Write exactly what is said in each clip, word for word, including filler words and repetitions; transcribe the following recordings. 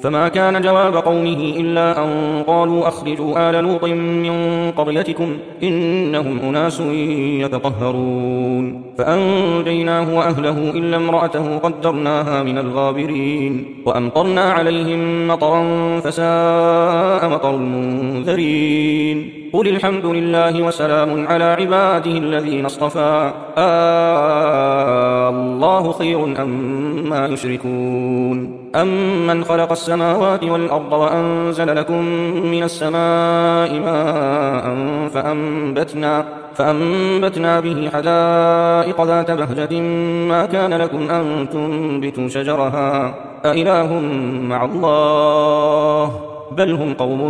فما كان جواب قومه إلا أن قالوا أخرجوا آل لوط من قريتكم إنهم أناس يتطهرون فأنجيناه وأهله إلا امرأته قدرناها من الغابرين وأمطرنا عليهم مطرا فساء مطر المنذرين قل الحمد لله وسلام على عباده الذين اصطفى آه الله خير أما يشركون أمن خلق السماوات والأرض وأنزل لكم من السماء ماء فأنبتنا, فأنبتنا به حدائق ذات بهجة ما كان لكم أن تنبتوا شجرها أإله مع الله بل هم قوم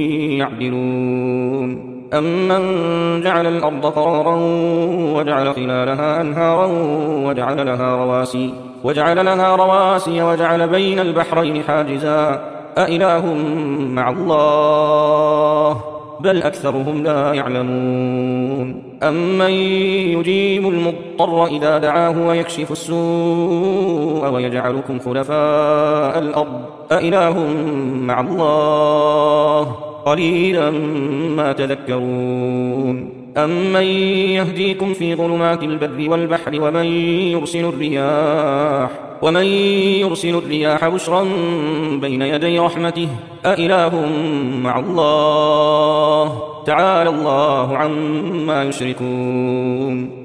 يعدلون أمن جعل الأرض قرارا وجعل خلالها أنهارا وجعل لها رواسي وجعل لها رواسي وجعل بين البحرين حاجزا أإله مع الله بل أكثرهم لا يعلمون أمن يجيب المضطر إذا دعاه ويكشف السوء ويجعلكم خلفاء الأرض أإله مع الله قليلا ما تذكرون أمن يهديكم في ظلمات البر والبحر ومن يرسل الرياح ومن يرسل الرياح بشرا بين يدي رحمته أإله مع الله تعالى الله عما يشركون